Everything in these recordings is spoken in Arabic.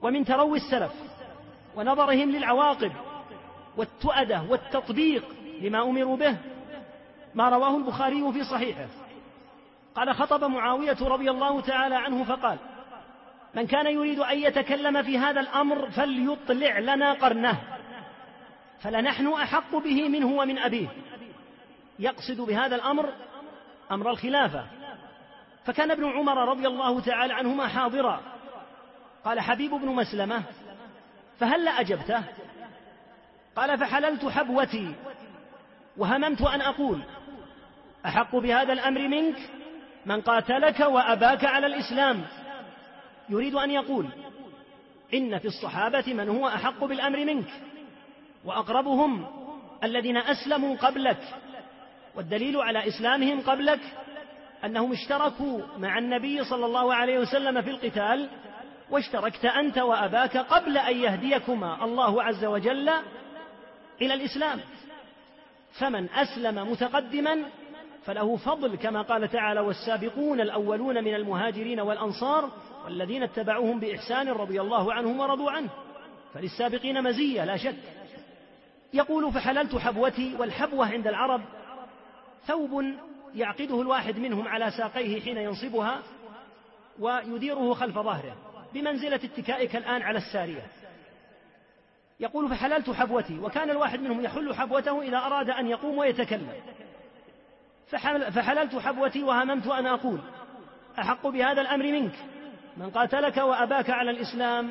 ومن تروي السلف ونظرهم للعواقب والتؤدة والتطبيق لما أمروا به ما رواه البخاري في صحيحه قال: خطب معاوية رضي الله تعالى عنه فقال: من كان يريد أن يتكلم في هذا الأمر فليطلع لنا قرنه فلنحن أحق به منه ومن أبيه. يقصد بهذا الأمر أمر الخلافة. فكان ابن عمر رضي الله تعالى عنهما حاضرا. قال حبيب بن مسلمة: فهل أجبته؟ قال: فحللت حبوتي وهممت أن أقول: أحق بهذا الأمر منك من قاتلك وأباك على الإسلام. يريد أن يقول إن في الصحابة من هو أحق بالأمر منك، وأقربهم الذين أسلموا قبلك، والدليل على إسلامهم قبلك أنهم اشتركوا مع النبي صلى الله عليه وسلم في القتال، واشتركت أنت وأباك قبل أن يهديكما الله عز وجل إلى الإسلام. فمن أسلم متقدما فله فضل، كما قال تعالى: والسابقون الأولون من المهاجرين والأنصار والذين اتبعوهم بإحسان رضي الله عنهم ورضوا عنه. فللسابقين مزية لا شك. يقول: فحللت حبوتي. والحبوة عند العرب ثوب يعقده الواحد منهم على ساقيه حين ينصبها ويديره خلف ظهره بمنزلة اتكائك الآن على السارية. يقول: فحللت حبوتي. وكان الواحد منهم يحل حبوته إذا أراد أن يقوم ويتكلم. فحللت حبوتي وهممت أن أقول: أحق بهذا الأمر منك من قاتلك وأباك على الإسلام.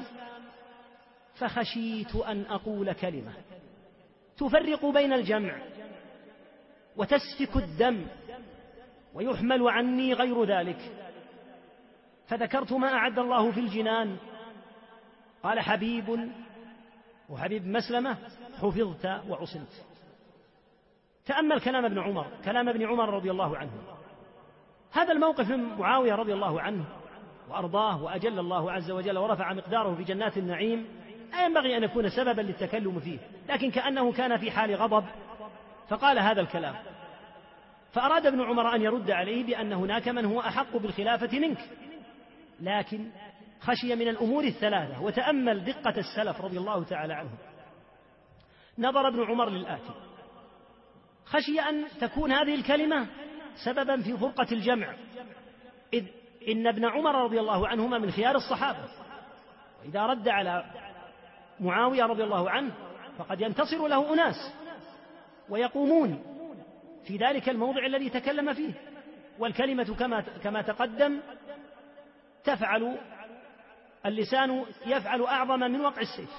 فخشيت أن أقول كلمة تفرق بين الجمع وتسفك الدم ويحمل عني غير ذلك، فذكرت ما أعد الله في الجنان. قال حبيب، وحبيب مسلمة: حفظت وعصمت. تأمل كلام ابن عمر رضي الله عنه. هذا الموقف من معاوية رضي الله عنه وأرضاه وأجل الله عز وجل ورفع مقداره في جنات النعيم لا ينبغي أن يكون سببا للتكلم فيه، لكن كأنه كان في حال غضب فقال هذا الكلام. فأراد ابن عمر أن يرد عليه بأن هناك من هو أحق بالخلافة منك، لكن خشي من الأمور الثلاثة. وتأمل دقة السلف رضي الله تعالى عنهم. نظر ابن عمر للآتي: خشي أن تكون هذه الكلمة سببا في فرقة الجمع، إذ إن ابن عمر رضي الله عنهما من خيار الصحابة، وإذا رد على معاوية رضي الله عنه فقد ينتصر له أناس ويقومون في ذلك الموضع الذي تكلم فيه، والكلمة كما تقدم تفعل، اللسان يفعل أعظم من وقع السيف.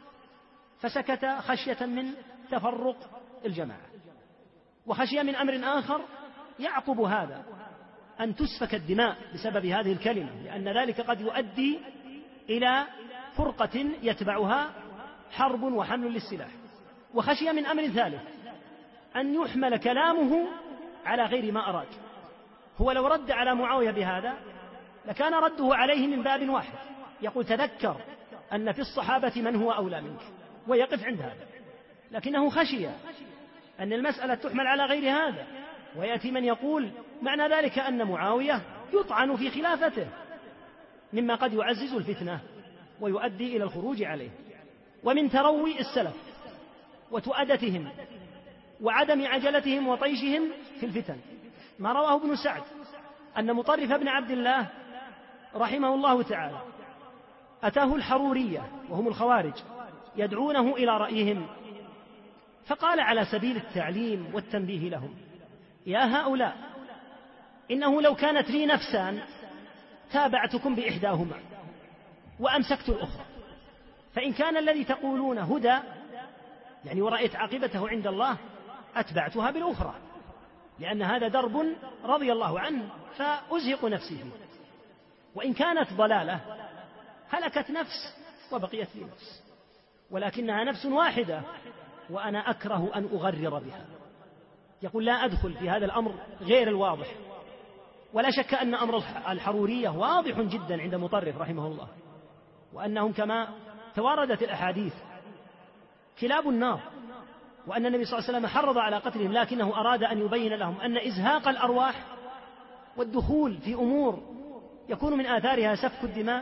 فسكت خشية من تفرق الجماعة، وخشية من أمر آخر يعقب هذا، أن تسفك الدماء بسبب هذه الكلمة، لأن ذلك قد يؤدي إلى فرقة يتبعها حرب وحمل للسلاح. وخشية من أمر ثالث، أن يحمل كلامه على غير ما أراد. هو لو رد على معاوية بهذا لكان رده عليه من باب واحد، يقول: تذكر أن في الصحابة من هو أولى منك، ويقف عند هذا. لكنه خشي أن المسألة تحمل على غير هذا، ويأتي من يقول معنى ذلك أن معاوية يطعن في خلافته، مما قد يعزز الفتنة ويؤدي إلى الخروج عليه. ومن تروي السلف وتؤدتهم وعدم عجلتهم وطيشهم في الفتن ما رواه ابن سعد أن مطرف بن عبد الله رحمه الله تعالى أتاه الحرورية وهم الخوارج يدعونه إلى رأيهم، فقال على سبيل التعليم والتنبيه لهم: يا هؤلاء، إنه لو كانت لي نفسان تابعتكم بإحداهما وأمسكت الأخرى، فإن كان الذي تقولون هدى يعني ورأيت عاقبته عند الله أتبعتها بالأخرى، لأن هذا درب رضي الله عنه فأزهق نفسي فيه، وإن كانت ضلالة هلكت نفس وبقيت لي نفس، ولكنها نفس واحدة وأنا أكره أن أغرر بها. يقول: لا أدخل في هذا الأمر غير الواضح، ولا شك أن أمر الحرورية واضح جدا عند مطرف رحمه الله، وأنهم كما تواردت الأحاديث كلاب النار، وأن النبي صلى الله عليه وسلم حرض على قتلهم، لكنه أراد أن يبين لهم أن إزهاق الأرواح والدخول في أمور يكون من آثارها سفك الدماء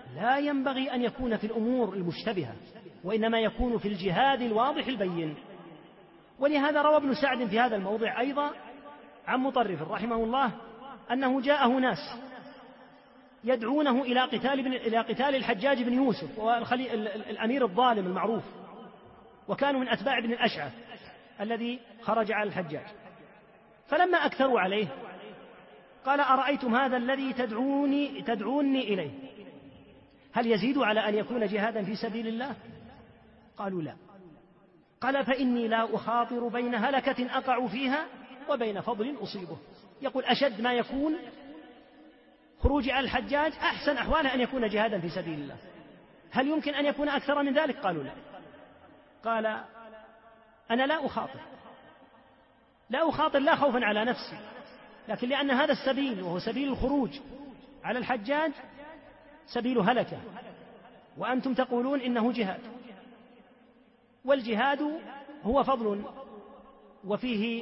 لا ينبغي أن يكون في الأمور المشتبهة، وإنما يكون في الجهاد الواضح البين. ولهذا روى ابن سعد في هذا الموضع أيضا عن مطرف رحمه الله أنه جاءه ناس يدعونه إلى قتال الحجاج بن يوسف والأمير الظالم المعروف، وكانوا من أتباع ابن الأشعث الذي خرج على الحجاج. فلما أكثروا عليه قال: أرأيتم هذا الذي تدعوني إليه هل يزيد على أن يكون جهادا في سبيل الله؟ قالوا: لا. قال: فإني لا أخاطر بين هلكة أقع فيها وبين فضل أصيبه. يقول: أشد ما يكون خروج على الحجاج أحسن أحواله أن يكون جهادا في سبيل الله. هل يمكن أن يكون أكثر من ذلك؟ قالوا: لا. قال: أنا لا أخاطر لا خوفا على نفسي، لكن لأن هذا السبيل وهو سبيل الخروج على الحجاج سبيل هلكة، وأنتم تقولون إنه جهاد، والجهاد هو فضل وفيه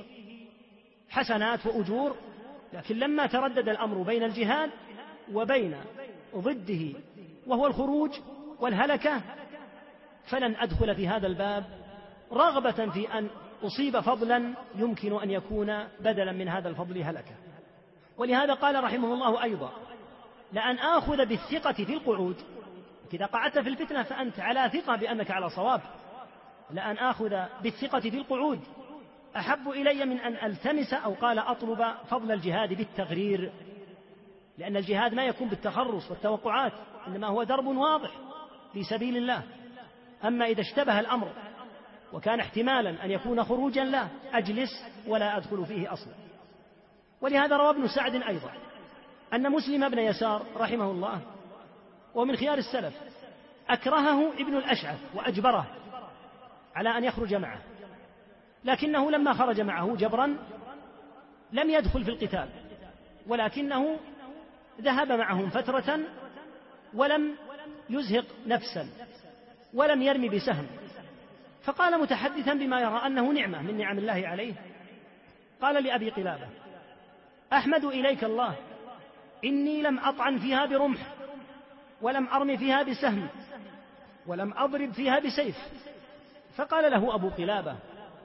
حسنات وأجور. لكن لما تردد الأمر بين الجهاد وبين ضده وهو الخروج والهلكة فلن أدخل في هذا الباب رغبة في أن أصيب فضلا يمكن أن يكون بدلا من هذا الفضل هلكة. ولهذا قال رحمه الله أيضا: لأن آخذ بالثقة في القعود، إذا قعدت في الفتنة فأنت على ثقة بأنك على صواب، لأن آخذ بالثقة في القعود أحب إلي من أن ألتمس أو قال أطلب فضل الجهاد بالتغرير، لأن الجهاد ما يكون بالتخرص والتوقعات، إنما هو درب واضح في سبيل الله. أما إذا اشتبه الأمر وكان احتمالا أن يكون خروجا لا أجلس ولا أدخل فيه أصلا. ولهذا روى ابن سعد أيضا أن مسلم بن يسار رحمه الله ومن خيار السلف أكرهه ابن الأشعث وأجبره على أن يخرج معه، لكنه لما خرج معه جبرا لم يدخل في القتال، ولكنه ذهب معهم فترة ولم يزهق نفسا ولم يرمي بسهم، فقال متحدثا بما يرى أنه نعمة من نعم الله عليه، قال لأبي قلابة: أحمد إليك الله إني لم أطعن فيها برمح ولم أرم فيها بسهم ولم أضرب فيها بسيف. فقال له أبو قلابة: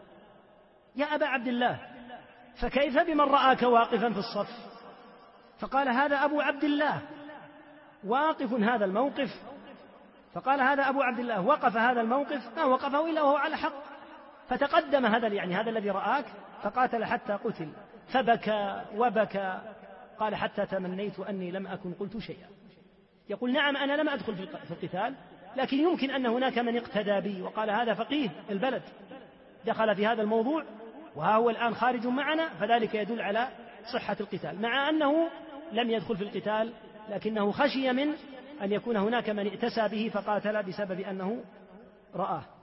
يا أبا عبد الله، فكيف بمن رآك واقفا في الصف؟ فقال: هذا أبو عبد الله واقف هذا الموقف. فقال: هذا أبو عبد الله وقف هذا الموقف ما وقفه إلا وهو على حق. فتقدم هذا الذي رآك فقاتل حتى قتل، فبكى وبكى. قال: حتى تمنيت أني لم أكن قلت شيئا. يقول: نعم أنا لم أدخل في القتال، لكن يمكن أن هناك من اقتدى بي وقال هذا فقيه البلد دخل في هذا الموضوع وها هو الآن خارج معنا، فذلك يدل على صحة القتال، مع أنه لم يدخل في القتال، لكنه خشي من أن يكون هناك من ائتسى به فقاتل بسبب أنه رآه.